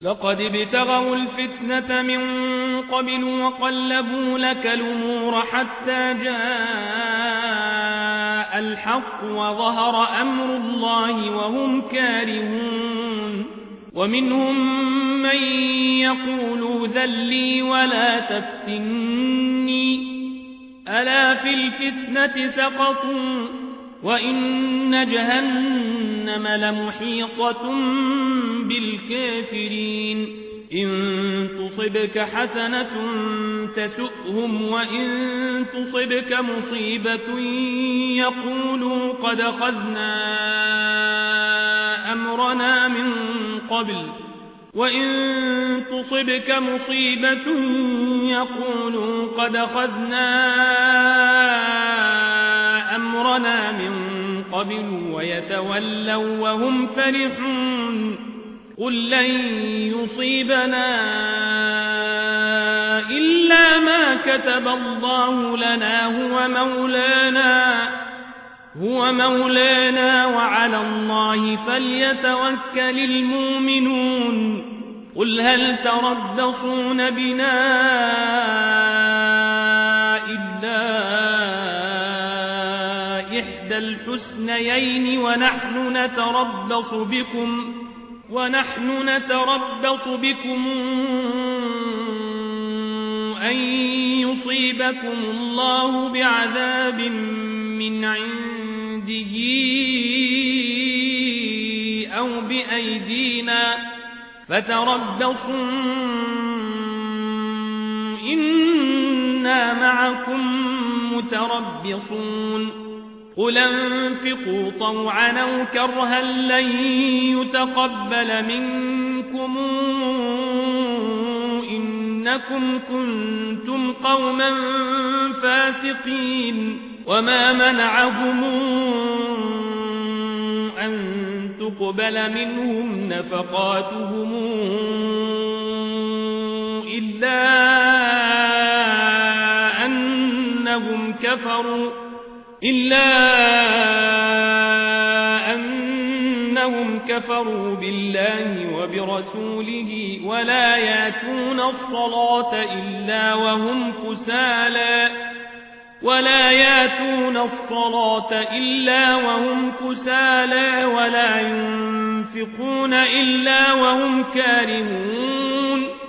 لقد ابتغوا الفتنة من قبل وقلبوا لك الأمور حتى جاء الحق وظهر أمر الله وهم كارهون ومنهم من يقول ذلي ولا تفتني ألا في الفتنة سقطوا وإن جهنم لمحيطة بالكافرين إن تصبك حسنة تسؤهم وإن تصبك مصيبة يقولوا قد أخذنا أمرنا من قبل وإن تصبك مصيبة يقولوا قد أخذنا أمرنا من قبل ويتولوا وهم فرحون قل لن يصيبنا إلا ما كتب الله لنا هو مولانا وعلى الله فليتوكل المؤمنون قل هل تربصون بنا إلا إحدى الحسنيين ونحن نتربص بكم أن يصيبكم الله بعذاب من عنده أو بأيدينا فتربصوا إنا معكم متربصون قل انفقوا طوعا أو كرها لن يتقبل منكم إنكم كنتم قوما فاسقين وما منعهم أن تقبل منهم نفقاتهم إلا أنهم كفروا بالله وبرسوله ولا يأتون الصلاة إلا وهم كسالى ولا ينفقون إلا وهم كارهون